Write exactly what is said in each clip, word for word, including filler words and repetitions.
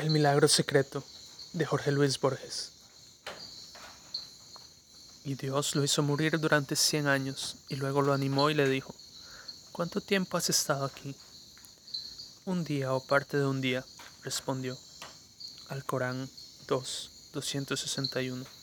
El milagro secreto de Jorge Luis Borges. Y Dios lo hizo morir durante cien años, y luego lo animó y le dijo: ¿Cuánto tiempo has estado aquí? Un día o parte de un día, respondió. Alcorán dos, doscientos sesenta y uno.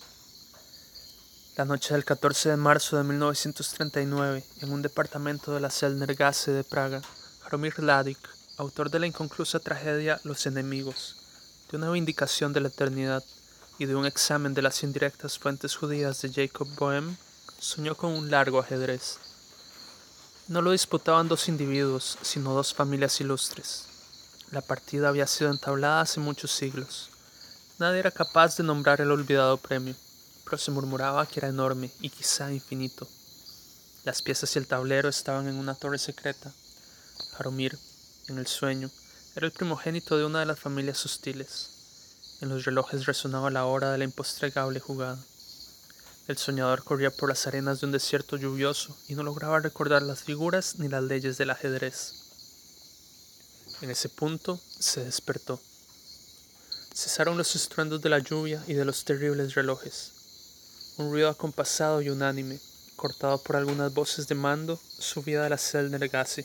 La noche del catorce de marzo de mil novecientos treinta y nueve, en un departamento de la Selnergasse de Praga, Jaromír Hladić, autor de la inconclusa tragedia Los enemigos, de una vindicación de la eternidad y de un examen de las indirectas fuentes judías de Jacob Boehme, soñó con un largo ajedrez. No lo disputaban dos individuos, sino dos familias ilustres. La partida había sido entablada hace muchos siglos. Nadie era capaz de nombrar el olvidado premio, pero se murmuraba que era enorme y quizá infinito. Las piezas y el tablero estaban en una torre secreta. Jaromír, en el sueño, era el primogénito de una de las familias hostiles. En los relojes resonaba la hora de la impostregable jugada. El soñador corría por las arenas de un desierto lluvioso y no lograba recordar las figuras ni las leyes del ajedrez. En ese punto se despertó. Cesaron los estruendos de la lluvia y de los terribles relojes. Un ruido acompasado y unánime, cortado por algunas voces de mando, subía de la Selnergasse.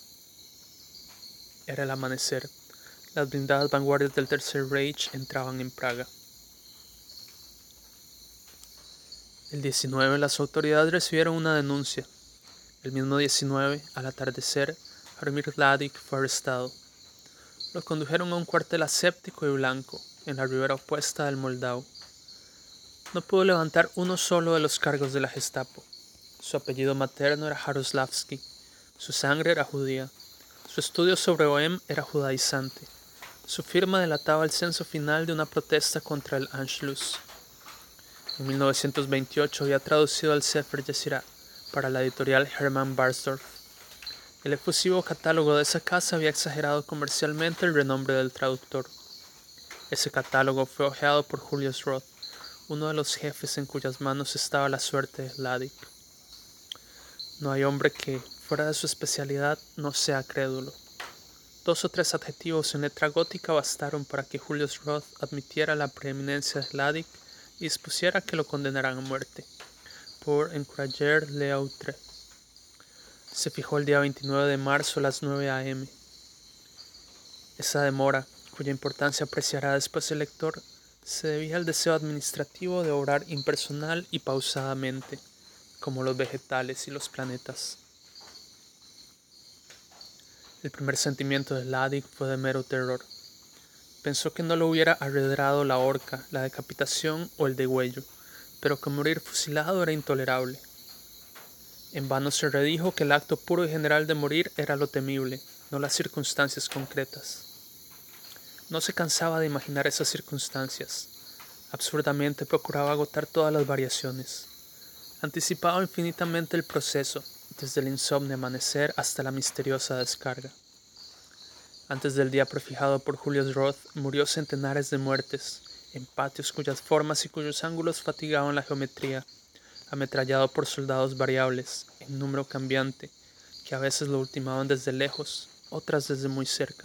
Era el amanecer. Las blindadas vanguardias del Tercer Reich entraban en Praga. El diecinueve las autoridades recibieron una denuncia. El mismo diecinueve, al atardecer, Jaromír Hladić fue arrestado. Lo condujeron a un cuartel aséptico y blanco, en la ribera opuesta del Moldau. No pudo levantar uno solo de los cargos de la Gestapo. Su apellido materno era Jaroslavski, su sangre era judía, su estudio sobre Bohème era judaizante, su firma delataba el censo final de una protesta contra el Anschluss. En mil novecientos veintiocho había traducido el Sefer Yetzirah para la editorial Hermann Barsdorf. El efusivo catálogo de esa casa había exagerado comercialmente el renombre del traductor. Ese catálogo fue hojeado por Julius Roth, uno de los jefes en cuyas manos estaba la suerte de Hladić. No hay hombre que, fuera de su especialidad, no sea crédulo. Dos o tres adjetivos en letra gótica bastaron para que Julius Roth admitiera la preeminencia de Hladić y dispusiera que lo condenaran a muerte, por encourager l'autre. Se fijó el día veintinueve de marzo a las nueve a eme Esa demora, cuya importancia apreciará después el lector, se debía al deseo administrativo de obrar impersonal y pausadamente, como los vegetales y los planetas. El primer sentimiento de Hladić fue de mero terror. Pensó que no lo hubiera arredrado la horca, la decapitación o el degüello, pero que morir fusilado era intolerable. En vano se redijo que el acto puro y general de morir era lo temible, no las circunstancias concretas. No se cansaba de imaginar esas circunstancias. Absurdamente procuraba agotar todas las variaciones. Anticipaba infinitamente el proceso, desde el insomne amanecer hasta la misteriosa descarga. Antes del día prefijado por Julius Roth, murió centenares de muertes, en patios cuyas formas y cuyos ángulos fatigaban la geometría, ametrallado por soldados variables, en número cambiante, que a veces lo ultimaban desde lejos, otras desde muy cerca.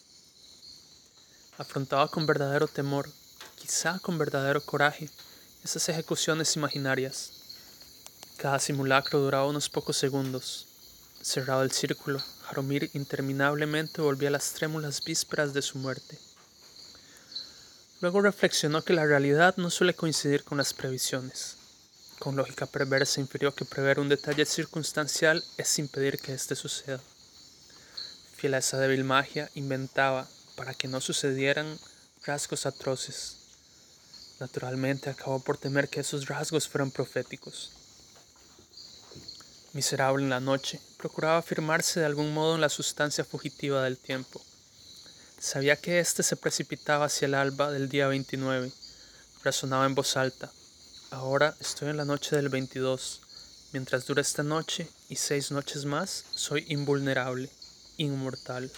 Afrontaba con verdadero temor, quizá con verdadero coraje, esas ejecuciones imaginarias. Cada simulacro duraba unos pocos segundos. Cerrado el círculo, Jaromír interminablemente volvía a las trémulas vísperas de su muerte. Luego reflexionó que la realidad no suele coincidir con las previsiones. Con lógica perversa infirió que prever un detalle circunstancial es impedir que éste suceda. Fiel a esa débil magia, inventaba, para que no sucedieran, rasgos atroces. Naturalmente acabó por temer que esos rasgos fueran proféticos. Miserable en la noche, procuraba afirmarse de algún modo en la sustancia fugitiva del tiempo. Sabía que éste se precipitaba hacia el alba del día veintinueve. Razonaba en voz alta. Ahora estoy en la noche del veintidós. Mientras dure esta noche y seis noches más, soy invulnerable, inmortal.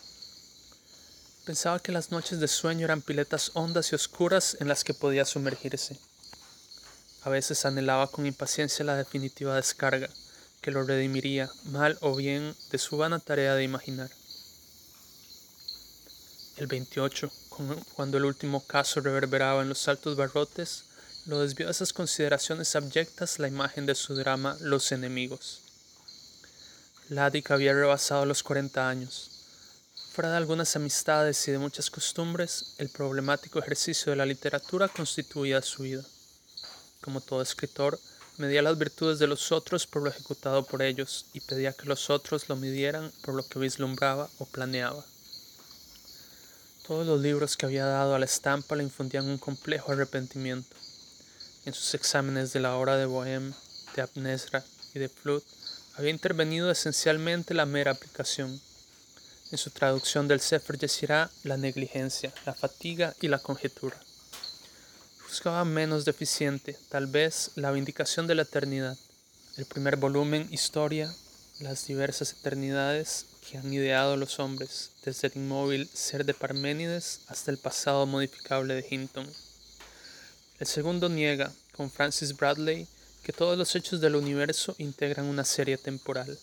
Pensaba que las noches de sueño eran piletas hondas y oscuras en las que podía sumergirse. A veces anhelaba con impaciencia la definitiva descarga, que lo redimiría, mal o bien, de su vana tarea de imaginar. El veintiocho, cuando el último caso reverberaba en los altos barrotes, lo desvió a esas consideraciones abyectas la imagen de su drama Los enemigos. Vladic había rebasado los cuarenta años. Fuera de algunas amistades y de muchas costumbres, el problemático ejercicio de la literatura constituía su vida. Como todo escritor, medía las virtudes de los otros por lo ejecutado por ellos y pedía que los otros lo midieran por lo que vislumbraba o planeaba. Todos los libros que había dado a la estampa le infundían un complejo arrepentimiento. En sus exámenes de la obra de Bohème, de Abnesra y de Flood había intervenido esencialmente la mera aplicación. En su traducción del Sefer Yetzirah, la negligencia, la fatiga y la conjetura. Juzgaba menos deficiente, tal vez, la vindicación de la eternidad. El primer volumen, Historia, las diversas eternidades que han ideado los hombres, desde el inmóvil ser de Parménides hasta el pasado modificable de Hinton. El segundo niega, con Francis Bradley, que todos los hechos del universo integran una serie temporal.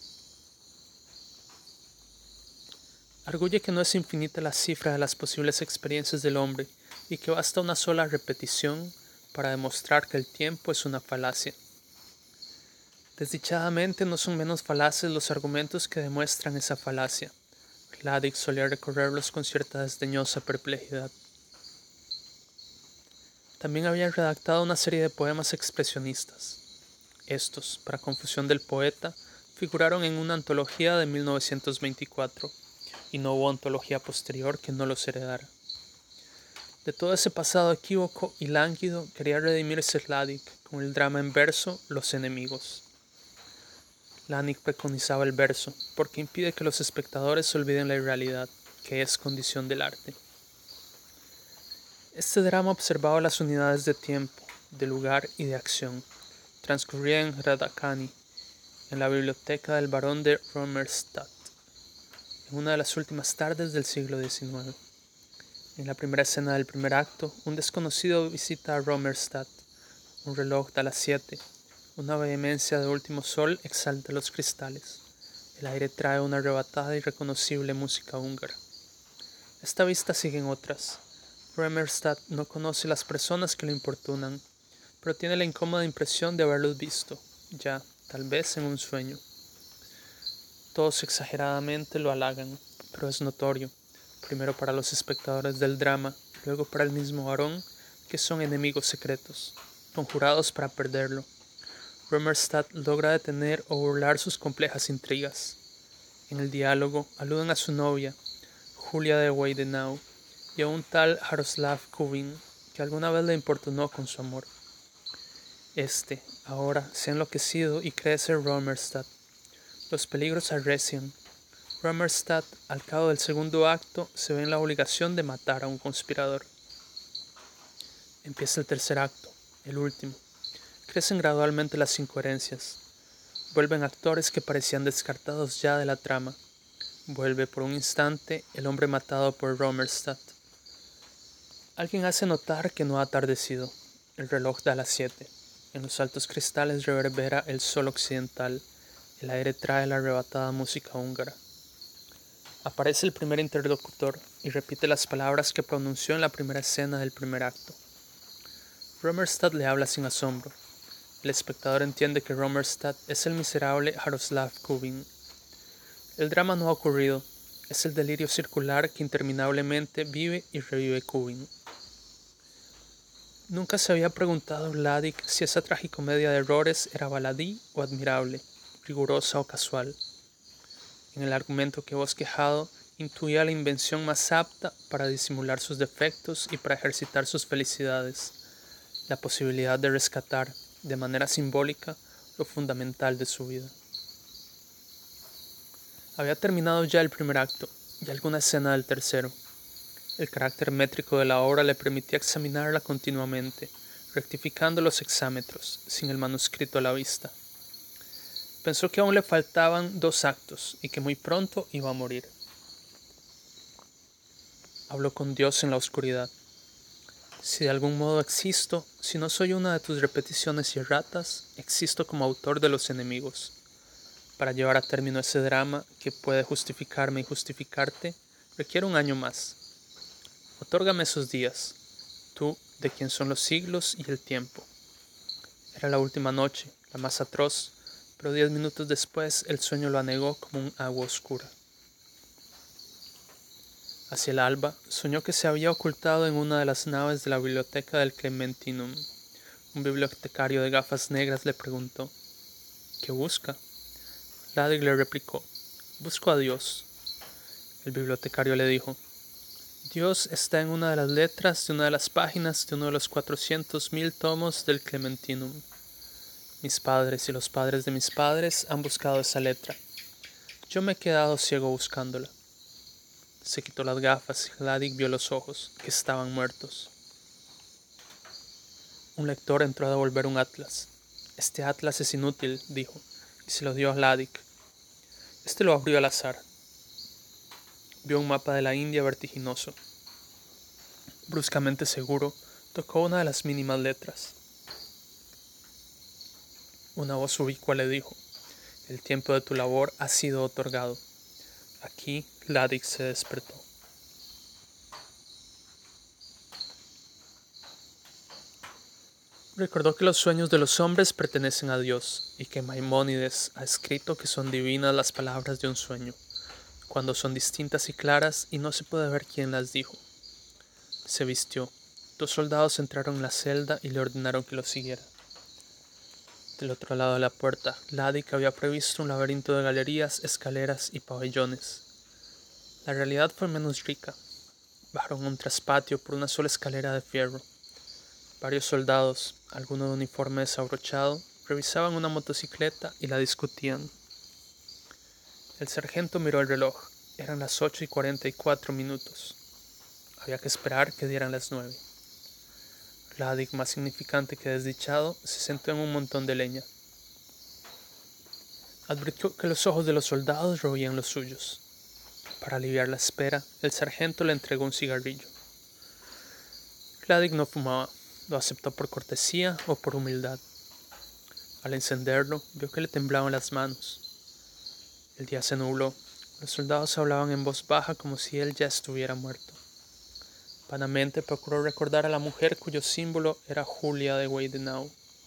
Arguye que no es infinita la cifra de las posibles experiencias del hombre y que basta una sola repetición para demostrar que el tiempo es una falacia. Desdichadamente no son menos falaces los argumentos que demuestran esa falacia. Vladic solía recorrerlos con cierta desdeñosa perplejidad. También había redactado una serie de poemas expresionistas. Estos, para confusión del poeta, figuraron en una antología de mil novecientos veinticuatro, y no hubo antología posterior que no los heredara. De todo ese pasado equívoco y lánguido quería redimirse Vladic con el drama en verso Los enemigos. Vladic preconizaba el verso, porque impide que los espectadores olviden la irrealidad, que es condición del arte. Este drama observaba las unidades de tiempo, de lugar y de acción. Transcurría en Radakani, en la biblioteca del barón de Romerstadt, en una de las últimas tardes del siglo diecinueve. En la primera escena del primer acto, un desconocido visita a Romerstadt. Un reloj da las siete. Una vehemencia de último sol exalta los cristales. El aire trae una arrebatada y reconocible música húngara. Esta vista siguen otras. Romerstadt no conoce las personas que lo importunan, pero tiene la incómoda impresión de haberlos visto, ya, tal vez en un sueño. Todos exageradamente lo halagan, pero es notorio, primero para los espectadores del drama, luego para el mismo varón, que son enemigos secretos, conjurados para perderlo. Romerstadt logra detener o burlar sus complejas intrigas. En el diálogo aluden a su novia, Julia de Weidenau, y a un tal Jaroslav Kubin, que alguna vez le importunó con su amor. Este, ahora, se ha enloquecido y cree ser Romerstadt. Los peligros arrecian. Romerstadt, al cabo del segundo acto, se ve en la obligación de matar a un conspirador. Empieza el tercer acto, el último. Crecen gradualmente las incoherencias. Vuelven actores que parecían descartados ya de la trama. Vuelve por un instante el hombre matado por Romerstadt. Alguien hace notar que no ha atardecido. El reloj da las siete. En los altos cristales reverbera el sol occidental. El aire trae la arrebatada música húngara. Aparece el primer interlocutor y repite las palabras que pronunció en la primera escena del primer acto. Romerstadt le habla sin asombro. El espectador entiende que Romerstadt es el miserable Jaroslav Kubin. El drama no ha ocurrido. Es el delirio circular que interminablemente vive y revive Kubin. Nunca se había preguntado Vladic si esa tragicomedia de errores era baladí o admirable, rigurosa o casual. En el argumento que he bosquejado, intuía la invención más apta para disimular sus defectos y para ejercitar sus felicidades, la posibilidad de rescatar, de manera simbólica, lo fundamental de su vida. Había terminado ya el primer acto y alguna escena del tercero. El carácter métrico de la obra le permitía examinarla continuamente, rectificando los hexámetros, sin el manuscrito a la vista. Pensó que aún le faltaban dos actos y que muy pronto iba a morir. Habló con Dios en la oscuridad. Si de algún modo existo, si no soy una de tus repeticiones y erratas, existo como autor de Los enemigos. Para llevar a término ese drama, que puede justificarme y justificarte, requiere un año más. Otórgame esos días, tú de quien son los siglos y el tiempo. Era la última noche, la más atroz, pero diez minutos después el sueño lo anegó como un agua oscura. Hacia el alba, soñó que se había ocultado en una de las naves de la biblioteca del Clementinum. Un bibliotecario de gafas negras le preguntó: ¿qué busca? Ladig le replicó: busco a Dios. El bibliotecario le dijo: Dios está en una de las letras de una de las páginas de uno de los cuatrocientos mil tomos del Clementinum. Mis padres y los padres de mis padres han buscado esa letra. Yo me he quedado ciego buscándola. Se quitó las gafas y Ladig vio los ojos, que estaban muertos. Un lector entró a devolver un atlas. Este atlas es inútil, dijo, y se lo dio a Ladig. Este lo abrió al azar. Vio un mapa de la India vertiginoso. Bruscamente seguro, tocó una de las mínimas letras. Una voz ubicua le dijo: el tiempo de tu labor ha sido otorgado. Aquí Ladig se despertó. Recordó que los sueños de los hombres pertenecen a Dios y que Maimónides ha escrito que son divinas las palabras de un sueño, cuando son distintas y claras y no se puede ver quién las dijo. Se vistió. Dos soldados entraron en la celda y le ordenaron que lo siguiera. Del otro lado de la puerta, Ladig había previsto un laberinto de galerías, escaleras y pabellones. La realidad fue menos rica. Bajaron a un traspatio por una sola escalera de fierro. Varios soldados, algunos de uniforme desabrochado, revisaban una motocicleta y la discutían. El sargento miró el reloj. Eran las ocho y cuarenta y cuatro minutos. Había que esperar que dieran las nueve. Ladig, más significante que desdichado, se sentó en un montón de leña. Advirtió que los ojos de los soldados roían los suyos. Para aliviar la espera, el sargento le entregó un cigarrillo. Ladig no fumaba, lo aceptó por cortesía o por humildad. Al encenderlo, vio que le temblaban las manos. El día se nubló. Los soldados hablaban en voz baja como si él ya estuviera muerto. Vanamente procuró recordar a la mujer cuyo símbolo era Julia de Weidenau.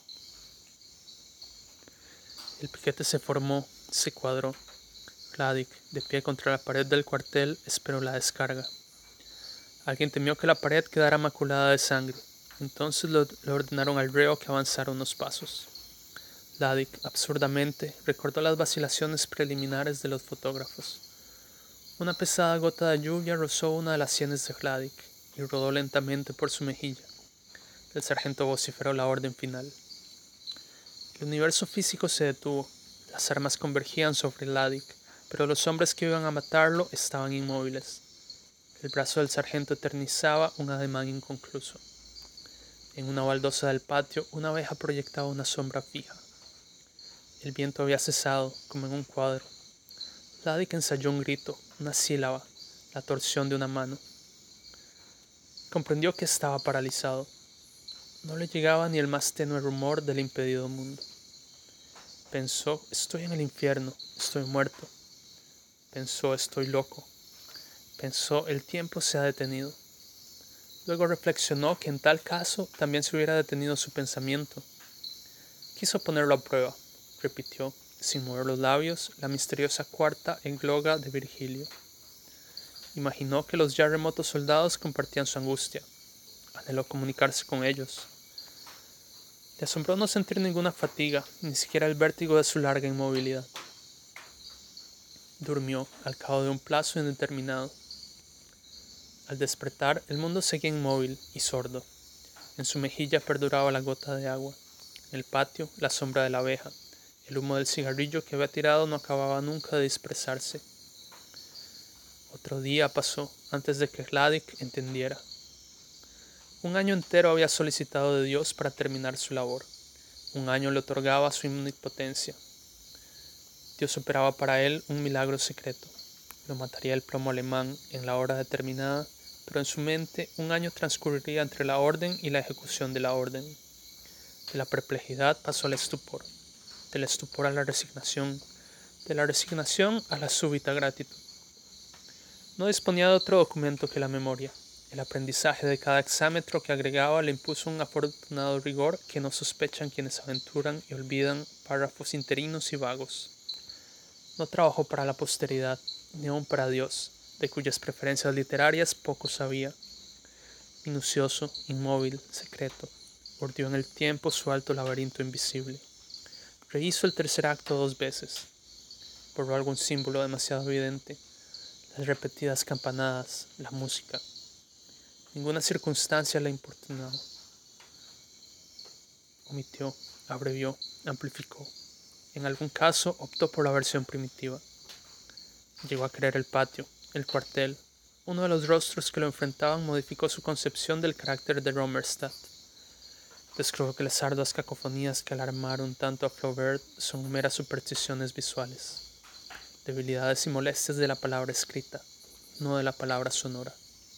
El piquete se formó, se cuadró. Ladig, de pie contra la pared del cuartel, esperó la descarga. Alguien temió que la pared quedara maculada de sangre. Entonces lo, le ordenaron al reo que avanzara unos pasos. Ladig, absurdamente, recordó las vacilaciones preliminares de los fotógrafos. Una pesada gota de lluvia rozó una de las sienes de Ladig y rodó lentamente por su mejilla. El sargento vociferó la orden final. El universo físico se detuvo. Las armas convergían sobre Ladig, pero los hombres que iban a matarlo estaban inmóviles. El brazo del sargento eternizaba un ademán inconcluso. En una baldosa del patio, una abeja proyectaba una sombra fija. El viento había cesado, como en un cuadro. Ladig ensayó un grito, una sílaba, la torsión de una mano. Comprendió que estaba paralizado. No le llegaba ni el más tenue rumor del impedido mundo. Pensó: estoy en el infierno, estoy muerto. Pensó: estoy loco. Pensó: el tiempo se ha detenido. Luego reflexionó que en tal caso también se hubiera detenido su pensamiento. Quiso ponerlo a prueba. Repitió, sin mover los labios, la misteriosa cuarta egloga de Virgilio. Imaginó que los ya remotos soldados compartían su angustia. Anheló comunicarse con ellos. Le asombró no sentir ninguna fatiga, ni siquiera el vértigo de su larga inmovilidad. Durmió al cabo de un plazo indeterminado. Al despertar, el mundo seguía inmóvil y sordo. En su mejilla perduraba la gota de agua. En el patio, la sombra de la abeja. El humo del cigarrillo que había tirado no acababa nunca de dispersarse. Otro día pasó antes de que Ladig entendiera. Un año entero había solicitado de Dios para terminar su labor. Un año le otorgaba su omnipotencia. Dios operaba para él un milagro secreto. Lo mataría el plomo alemán en la hora determinada, pero en su mente un año transcurriría entre la orden y la ejecución de la orden. De la perplejidad pasó al estupor, del estupor a la resignación, de la resignación a la súbita gratitud. No disponía de otro documento que la memoria. El aprendizaje de cada hexámetro que agregaba le impuso un afortunado rigor que no sospechan quienes aventuran y olvidan párrafos interinos y vagos. No trabajó para la posteridad, ni aun para Dios, de cuyas preferencias literarias poco sabía. Minucioso, inmóvil, secreto, bordeó en el tiempo su alto laberinto invisible. Rehizo el tercer acto dos veces. Borró algún símbolo demasiado evidente, las repetidas campanadas, la música. Ninguna circunstancia le importunaba. Omitió, abrevió, amplificó. En algún caso optó por la versión primitiva. Llegó a creer el patio, el cuartel. Uno de los rostros que lo enfrentaban modificó su concepción del carácter de Romerstadt. Descubrió que las arduas cacofonías que alarmaron tanto a Flaubert son meras supersticiones visuales, debilidades y molestias de la palabra escrita, no de la palabra sonora.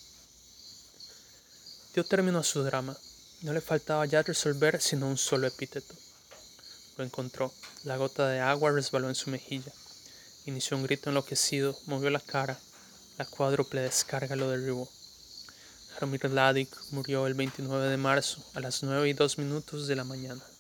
Dio término a su drama. No le faltaba ya resolver sino un solo epíteto. Lo encontró. La gota de agua resbaló en su mejilla. Inició un grito enloquecido, movió la cara. La cuádruple descarga lo derribó. Jaromir Vladic murió el veintinueve de marzo a las nueve y dos minutos de la mañana.